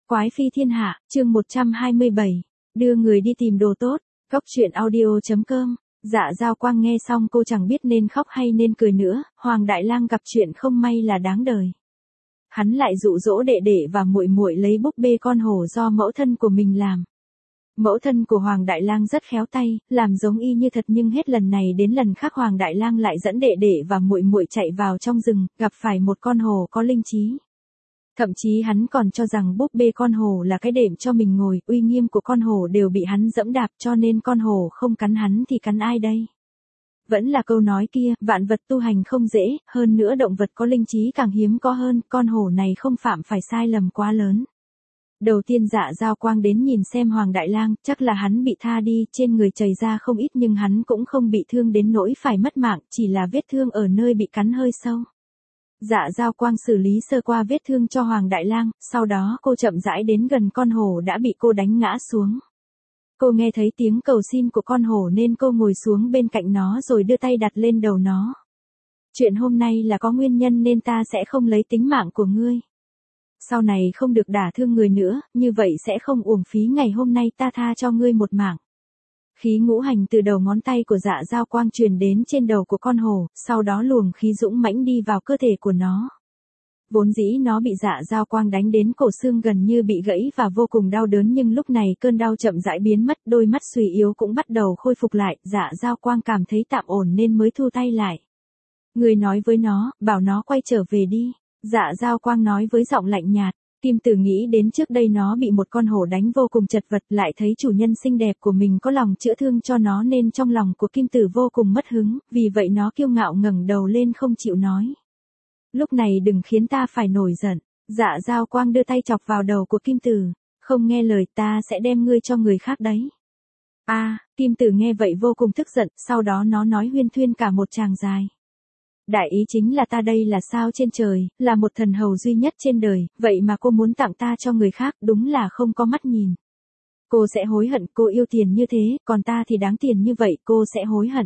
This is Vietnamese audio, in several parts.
Quái phi thiên hạ, chương 127. Đưa người đi tìm đồ tốt. Cốc truyện audio.com. Dạ Giao Quang nghe xong cô chẳng biết nên khóc hay nên cười nữa. Hoàng Đại Lang gặp chuyện không may là đáng đời. Hắn lại dụ dỗ đệ đệ và muội muội lấy búp bê con hổ do mẫu thân của mình làm. Mẫu thân của Hoàng Đại Lang rất khéo tay, làm giống y như thật, nhưng hết lần này đến lần khác Hoàng Đại Lang lại dẫn đệ đệ và muội muội chạy vào trong rừng, gặp phải một con hổ có linh trí. Thậm chí hắn còn cho rằng búp bê con hổ là cái đệm cho mình ngồi, uy nghiêm của con hổ đều bị hắn dẫm đạp, cho nên con hổ không cắn hắn thì cắn ai đây? Vẫn là câu nói kia, vạn vật tu hành không dễ, hơn nữa động vật có linh trí càng hiếm có hơn, con hổ này không phạm phải sai lầm quá lớn. Đầu tiên Dạ Giao Quang đến nhìn xem Hoàng Đại Lang, chắc là hắn bị tha đi, trên người chảy ra không ít nhưng hắn cũng không bị thương đến nỗi phải mất mạng, chỉ là vết thương ở nơi bị cắn hơi sâu. Dạ Giao Quang xử lý sơ qua vết thương cho Hoàng Đại Lang, sau đó cô chậm rãi đến gần con hổ đã bị cô đánh ngã xuống. Cô nghe thấy tiếng cầu xin của con hổ nên cô ngồi xuống bên cạnh nó rồi đưa tay đặt lên đầu nó. Chuyện hôm nay là có nguyên nhân nên ta sẽ không lấy tính mạng của ngươi. Sau này không được đả thương người nữa, như vậy sẽ không uổng phí ngày hôm nay ta tha cho ngươi một mạng. Khí ngũ hành từ đầu ngón tay của Dạ Giao Quang truyền đến trên đầu của con hổ, sau đó luồng khí dũng mãnh đi vào cơ thể của nó. Vốn dĩ nó bị Dạ Giao Quang đánh đến cổ xương gần như bị gãy và vô cùng đau đớn, nhưng lúc này cơn đau chậm rãi biến mất, đôi mắt suy yếu cũng bắt đầu khôi phục lại, Dạ Giao Quang cảm thấy tạm ổn nên mới thu tay lại. Người nói với nó, bảo nó quay trở về đi. Dạ Giao Quang nói với giọng lạnh nhạt. Kim Tử nghĩ đến trước đây nó bị một con hổ đánh vô cùng chật vật, lại thấy chủ nhân xinh đẹp của mình có lòng chữa thương cho nó nên trong lòng của Kim Tử vô cùng mất hứng, vì vậy nó kiêu ngạo ngẩng đầu lên không chịu nói. Lúc này đừng khiến ta phải nổi giận. Dạ Giao Quang đưa tay chọc vào đầu của Kim Tử. Không nghe lời ta sẽ đem ngươi cho người khác đấy. Kim Tử nghe vậy vô cùng tức giận, sau đó nó nói huyên thuyên cả một tràng dài. Đại ý chính là ta đây là sao trên trời, là một thần hầu duy nhất trên đời, vậy mà cô muốn tặng ta cho người khác, đúng là không có mắt nhìn. Cô sẽ hối hận, cô yêu tiền như thế, còn ta thì đáng tiền như vậy, cô sẽ hối hận.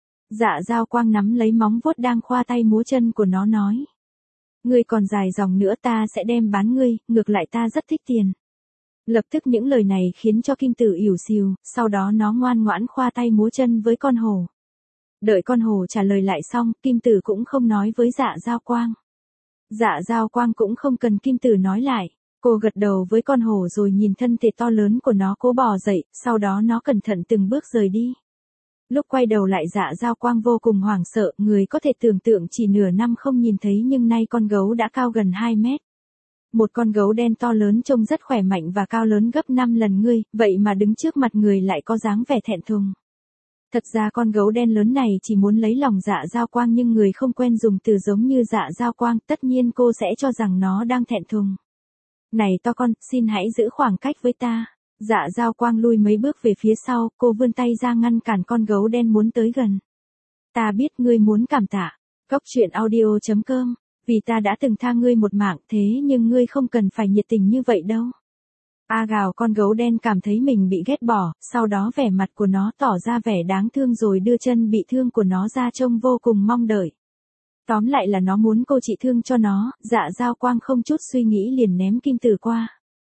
Dạ Giao Quang nắm lấy móng vuốt đang khoa tay múa chân của nó nói. Ngươi còn dài dòng nữa ta sẽ đem bán ngươi, ngược lại ta rất thích tiền. Lập tức những lời này khiến cho Kim Tử ỉu xìu, sau đó nó ngoan ngoãn khoa tay múa chân với con hổ. Đợi con hổ trả lời lại xong, Kim Tử cũng không nói với Dạ Giao Quang. Dạ Giao Quang cũng không cần Kim Tử nói lại. Cô gật đầu với con hổ rồi nhìn thân thể to lớn của nó cố bò dậy, sau đó nó cẩn thận từng bước rời đi. Lúc quay đầu lại Dạ Giao Quang vô cùng hoảng sợ, người có thể tưởng tượng chỉ nửa năm không nhìn thấy nhưng nay con gấu đã cao gần 2 mét. Một con gấu đen to lớn trông rất khỏe mạnh và cao lớn gấp 5 lần ngươi, vậy mà đứng trước mặt người lại có dáng vẻ thẹn thùng. Thật ra con gấu đen lớn này chỉ muốn lấy lòng Dạ Giao Quang nhưng người không quen dùng từ giống như Dạ Giao Quang, tất nhiên cô sẽ cho rằng nó đang thẹn thùng. Này to con, xin hãy giữ khoảng cách với ta. Dạ Giao Quang lui mấy bước về phía sau, cô vươn tay ra ngăn cản con gấu đen muốn tới gần. Ta biết ngươi muốn cảm tạ. Cốc truyện audio.com. Vì ta đã từng tha ngươi một mạng, thế nhưng ngươi không cần phải nhiệt tình như vậy đâu. Gào, con gấu đen cảm thấy mình bị ghét bỏ, sau đó vẻ mặt của nó tỏ ra vẻ đáng thương rồi đưa chân bị thương của nó ra trông vô cùng mong đợi. Tóm lại là nó muốn cô trị thương cho nó, Dạ Giao Quang không chút suy nghĩ liền ném Kim Tử qua.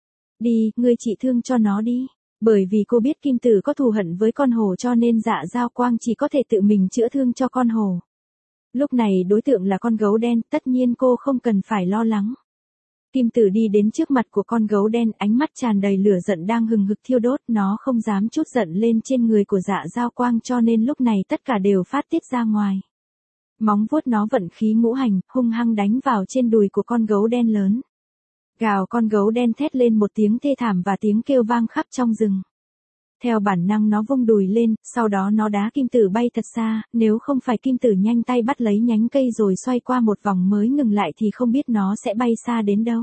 Đi, ngươi trị thương cho nó đi. Bởi vì cô biết Kim Tử có thù hận với con hổ cho nên Dạ Giao Quang chỉ có thể tự mình chữa thương cho con hổ. Lúc này đối tượng là con gấu đen, tất nhiên cô không cần phải lo lắng. Kim Tử đi đến trước mặt của con gấu đen, ánh mắt tràn đầy lửa giận đang hừng hực thiêu đốt, nó không dám trút giận lên trên người của Dạ Giao Quang cho nên lúc này tất cả đều phát tiết ra ngoài. Móng vuốt nó vận khí ngũ hành, hung hăng đánh vào trên đùi của con gấu đen lớn. Gào, con gấu đen thét lên một tiếng thê thảm và tiếng kêu vang khắp trong rừng. Theo bản năng nó vung đùi lên, sau đó nó đá Kim Tử bay thật xa, nếu không phải Kim Tử nhanh tay bắt lấy nhánh cây rồi xoay qua một vòng mới ngừng lại thì không biết nó sẽ bay xa đến đâu.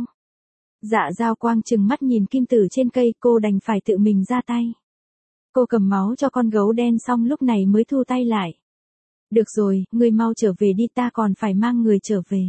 Dạ Giao Quang trừng mắt nhìn Kim Tử trên cây, cô đành phải tự mình ra tay. Cô cầm máu cho con gấu đen xong lúc này mới thu tay lại. Được rồi, ngươi mau trở về đi, ta còn phải mang người trở về.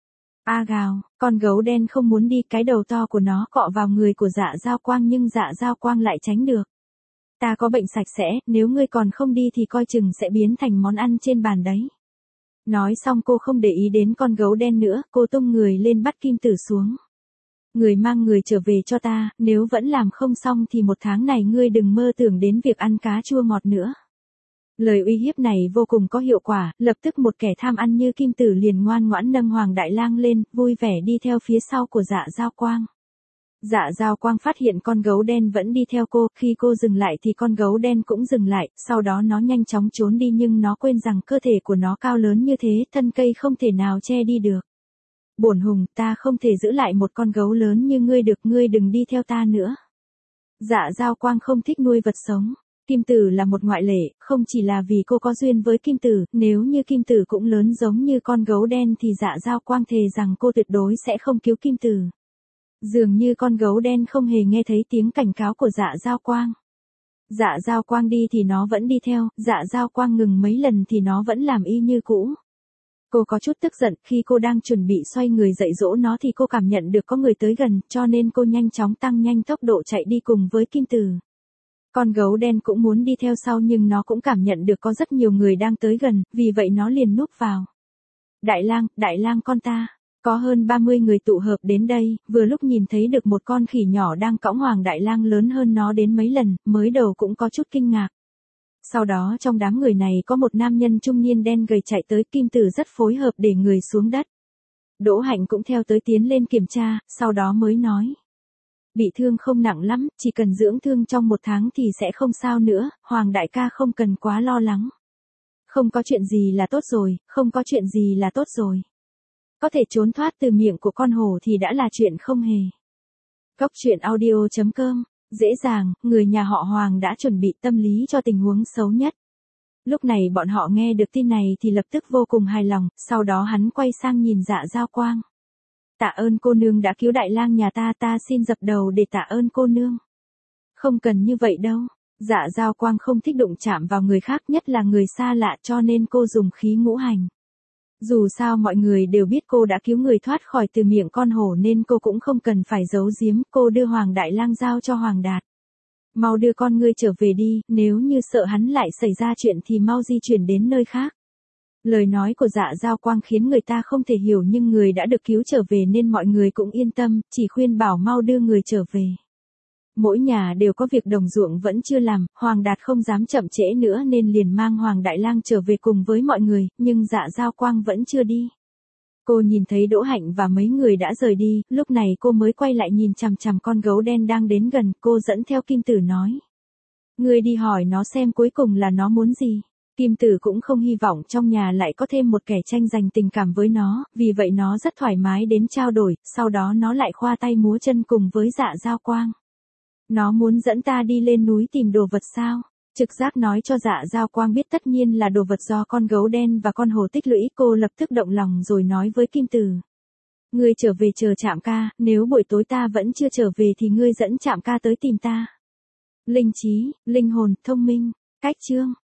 Gào, con gấu đen không muốn đi, cái đầu to của nó cọ vào người của Dạ Giao Quang nhưng Dạ Giao Quang lại tránh được. Ta có bệnh sạch sẽ, nếu ngươi còn không đi thì coi chừng sẽ biến thành món ăn trên bàn đấy. Nói xong cô không để ý đến con gấu đen nữa, cô tung người lên bắt Kim Tử xuống. Người mang người trở về cho ta, nếu vẫn làm không xong thì 1 tháng này ngươi đừng mơ tưởng đến việc ăn cá chua ngọt nữa. Lời uy hiếp này vô cùng có hiệu quả, lập tức một kẻ tham ăn như Kim Tử liền ngoan ngoãn nâng Hoàng Đại Lang lên, vui vẻ đi theo phía sau của Dạ Giao Quang. Dạ Giao Quang phát hiện con gấu đen vẫn đi theo cô, khi cô dừng lại thì con gấu đen cũng dừng lại, sau đó nó nhanh chóng trốn đi nhưng nó quên rằng cơ thể của nó cao lớn như thế, thân cây không thể nào che đi được. Bổn Hùng, ta không thể giữ lại một con gấu lớn như ngươi được, ngươi đừng đi theo ta nữa. Dạ Giao Quang không thích nuôi vật sống. Kim Tử là một ngoại lệ, không chỉ là vì cô có duyên với Kim Tử, nếu như Kim Tử cũng lớn giống như con gấu đen thì Dạ Giao Quang thề rằng cô tuyệt đối sẽ không cứu Kim Tử. Dường như con gấu đen không hề nghe thấy tiếng cảnh cáo của Dạ Giao Quang. Dạ Giao Quang đi thì nó vẫn đi theo, Dạ Giao Quang ngừng mấy lần thì nó vẫn làm y như cũ. Cô có chút tức giận, khi cô đang chuẩn bị xoay người dạy dỗ nó thì cô cảm nhận được có người tới gần, cho nên cô nhanh chóng tăng nhanh tốc độ chạy đi cùng với Kim Tử. Con gấu đen cũng muốn đi theo sau nhưng nó cũng cảm nhận được có rất nhiều người đang tới gần, vì vậy nó liền núp vào. Đại lang con ta. Có hơn 30 người tụ hợp đến đây, vừa lúc nhìn thấy được một con khỉ nhỏ đang cõng Hoàng Đại Lang lớn hơn nó đến mấy lần, mới đầu cũng có chút kinh ngạc. Sau đó trong đám người này có một nam nhân trung niên đen gầy chạy tới, Kim Tử rất phối hợp để người xuống đất. Đỗ Hạnh cũng theo tới tiến lên kiểm tra, sau đó mới nói. Bị thương không nặng lắm, chỉ cần dưỡng thương trong 1 tháng thì sẽ không sao nữa, Hoàng đại ca không cần quá lo lắng. Không có chuyện gì là tốt rồi, không có chuyện gì là tốt rồi. Có thể trốn thoát từ miệng của con hổ thì đã là chuyện không hề. Góc truyện audio.com, dễ dàng, người nhà họ Hoàng đã chuẩn bị tâm lý cho tình huống xấu nhất. Lúc này bọn họ nghe được tin này thì lập tức vô cùng hài lòng, sau đó hắn quay sang nhìn Dạ Giao Quang. Tạ ơn cô nương đã cứu Đại Lang nhà ta, ta xin dập đầu để tạ ơn cô nương. Không cần như vậy đâu. Dạ Giao Quang không thích đụng chạm vào người khác, nhất là người xa lạ, cho nên cô dùng khí ngũ hành. Dù sao mọi người đều biết cô đã cứu người thoát khỏi từ miệng con hổ nên cô cũng không cần phải giấu giếm, cô đưa Hoàng Đại Lang giao cho Hoàng Đạt. Mau đưa con ngươi trở về đi, nếu như sợ hắn lại xảy ra chuyện thì mau di chuyển đến nơi khác. Lời nói của Dạ Giao Quang khiến người ta không thể hiểu nhưng người đã được cứu trở về nên mọi người cũng yên tâm, chỉ khuyên bảo mau đưa người trở về. Mỗi nhà đều có việc đồng ruộng vẫn chưa làm, Hoàng Đạt không dám chậm trễ nữa nên liền mang Hoàng Đại Lang trở về cùng với mọi người, nhưng Dạ Giao Quang vẫn chưa đi. Cô nhìn thấy Đỗ Hạnh và mấy người đã rời đi, lúc này cô mới quay lại nhìn chằm chằm con gấu đen đang đến gần, cô dẫn theo Kim Tử nói. Ngươi đi hỏi nó xem cuối cùng là nó muốn gì. Kim Tử cũng không hy vọng trong nhà lại có thêm một kẻ tranh giành tình cảm với nó, vì vậy nó rất thoải mái đến trao đổi, sau đó nó lại khoa tay múa chân cùng với Dạ Giao Quang. Nó muốn dẫn ta đi lên núi tìm đồ vật sao? Trực giác nói cho Dạ Giao Quang biết tất nhiên là đồ vật do con gấu đen và con hổ tích lũy, cô lập tức động lòng rồi nói với Kim Tử. Ngươi trở về chờ Trạm ca, nếu buổi tối ta vẫn chưa trở về thì ngươi dẫn Trạm ca tới tìm ta. Linh trí, linh hồn, thông minh, cách chương.